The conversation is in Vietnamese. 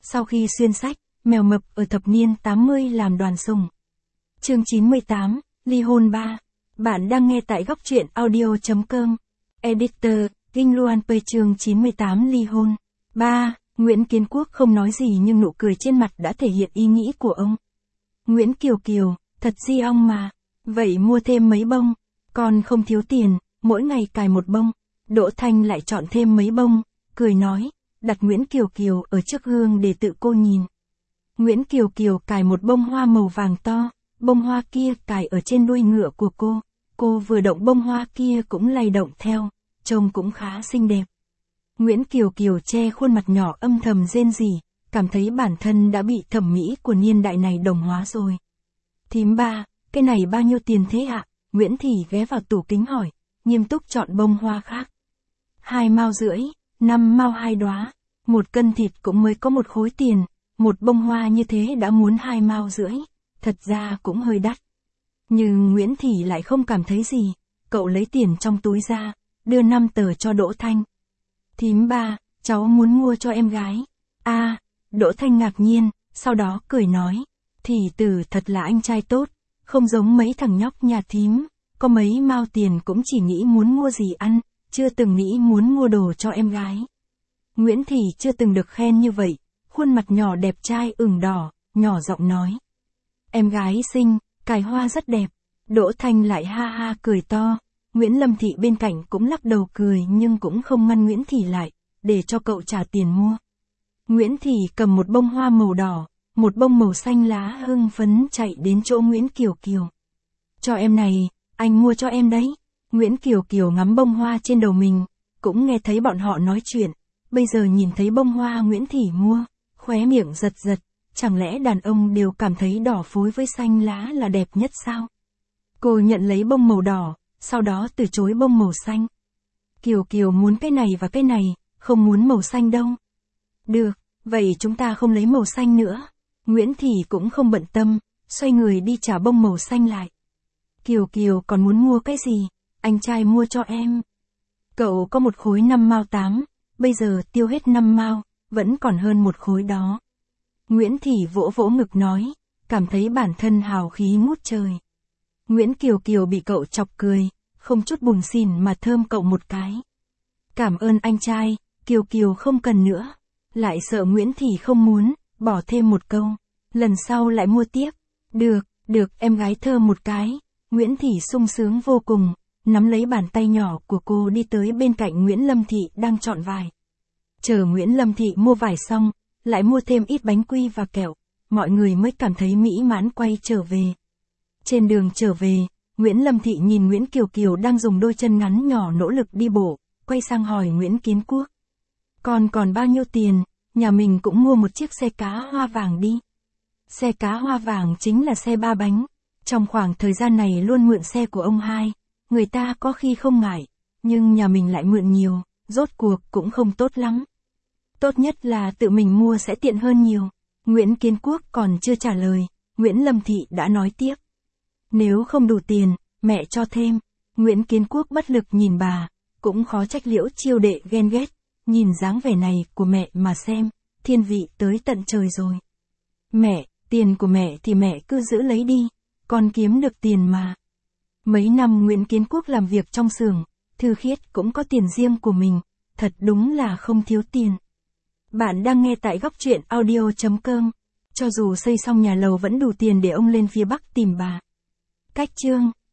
Sau khi xuyên sách, mèo mập ở thập niên 80 làm đoàn sùng. Chương 98, ly hôn 3. Bạn đang nghe tại góc truyện audio.com. Editor, Kinh Luan P chương 98 ly hôn. 3. Nguyễn Kiến Quốc không nói gì nhưng nụ cười trên mặt đã thể hiện ý nghĩ của ông. Nguyễn Kiều Kiều, thật di ong mà. Vậy mua thêm mấy bông. Con không thiếu tiền, mỗi ngày cài một bông. Đỗ Thanh lại chọn thêm mấy bông, cười nói, đặt Nguyễn Kiều Kiều ở trước gương để tự cô nhìn. Nguyễn Kiều Kiều cài một bông hoa màu vàng to, bông hoa kia cài ở trên đuôi ngựa của cô. Cô vừa động bông hoa kia cũng lay động theo, trông cũng khá xinh đẹp. Nguyễn Kiều Kiều che khuôn mặt nhỏ âm thầm rên rỉ, cảm thấy bản thân đã bị thẩm mỹ của niên đại này đồng hóa rồi. Thím ba, cái này bao nhiêu tiền thế ạ? Nguyễn Thị ghé vào tủ kính hỏi, nghiêm túc chọn bông hoa khác. 2,5 mao, 5 mao 2 đóa, 1 cân thịt cũng mới có 1 khối tiền, một bông hoa như thế đã muốn 2,5 mao, thật ra cũng hơi đắt. Nhưng Nguyễn Thị lại không cảm thấy gì, cậu lấy tiền trong túi ra, đưa 5 tờ cho Đỗ Thanh. Thím ba, cháu muốn mua cho em gái. Đỗ Thanh ngạc nhiên, sau đó cười nói, thì tử thật là anh trai tốt, không giống mấy thằng nhóc nhà thím, có mấy mao tiền cũng chỉ nghĩ muốn mua gì ăn, chưa từng nghĩ muốn mua đồ cho em gái. Nguyễn Thị chưa từng được khen như vậy, khuôn mặt nhỏ đẹp trai ửng đỏ, nhỏ giọng nói. Em gái xinh, cài hoa rất đẹp. Đỗ Thanh lại ha ha cười to, Nguyễn Lâm Thị bên cạnh cũng lắc đầu cười nhưng cũng không ngăn Nguyễn Thị lại, để cho cậu trả tiền mua. Nguyễn Thị cầm một bông hoa màu đỏ, một bông màu xanh lá hưng phấn chạy đến chỗ Nguyễn Kiều Kiều. Cho em này, anh mua cho em đấy. Nguyễn Kiều Kiều ngắm bông hoa trên đầu mình, cũng nghe thấy bọn họ nói chuyện, bây giờ nhìn thấy bông hoa Nguyễn Thị mua, khóe miệng giật giật, chẳng lẽ đàn ông đều cảm thấy đỏ phối với xanh lá là đẹp nhất sao? Cô nhận lấy bông màu đỏ, sau đó từ chối bông màu xanh. Kiều Kiều muốn cái này và cái này, không muốn màu xanh đâu. Được, vậy chúng ta không lấy màu xanh nữa. Nguyễn Thị cũng không bận tâm, xoay người đi trả bông màu xanh lại. Kiều Kiều còn muốn mua cái gì? Anh trai mua cho em. Cậu có 1 khối 5 mao 8, bây giờ tiêu hết 5 mao, vẫn còn hơn 1 khối đó. Nguyễn Thị vỗ vỗ ngực nói, cảm thấy bản thân hào khí ngút trời. Nguyễn Kiều Kiều bị cậu chọc cười, không chút buồn xỉn mà thơm cậu một cái. Cảm ơn anh trai, Kiều Kiều không cần nữa. Lại sợ Nguyễn Thị không muốn, bỏ thêm một câu. Lần sau lại mua tiếp. Được, em gái thơm một cái. Nguyễn Thị sung sướng vô cùng, nắm lấy bàn tay nhỏ của cô đi tới bên cạnh Nguyễn Lâm Thị đang chọn vải. Chờ Nguyễn Lâm Thị mua vải xong, lại mua thêm ít bánh quy và kẹo, mọi người mới cảm thấy mỹ mãn quay trở về. Trên đường trở về, Nguyễn Lâm Thị nhìn Nguyễn Kiều Kiều đang dùng đôi chân ngắn nhỏ nỗ lực đi bộ, quay sang hỏi Nguyễn Kiến Quốc. Con còn bao nhiêu tiền, nhà mình cũng mua một chiếc xe cá hoa vàng đi. Xe cá hoa vàng chính là xe 3 bánh, trong khoảng thời gian này luôn mượn xe của ông hai, người ta có khi không ngại, nhưng nhà mình lại mượn nhiều, rốt cuộc cũng không tốt lắm. Tốt nhất là tự mình mua sẽ tiện hơn nhiều. Nguyễn Kiến Quốc còn chưa trả lời, Nguyễn Lâm Thị đã nói tiếp. Nếu không đủ tiền, mẹ cho thêm. Nguyễn Kiến Quốc bất lực nhìn bà, cũng khó trách Liễu Chiêu đệ ghen ghét, nhìn dáng vẻ này của mẹ mà xem, thiên vị tới tận trời rồi. Mẹ, tiền của mẹ thì mẹ cứ giữ lấy đi, con kiếm được tiền mà. Mấy năm Nguyễn Kiến Quốc làm việc trong xưởng, Thư Khiết cũng có tiền riêng của mình, thật đúng là không thiếu tiền. Bạn đang nghe tại góc truyện audio.com. Cho dù xây xong nhà lầu vẫn đủ tiền để ông lên phía Bắc tìm bà. Cách chương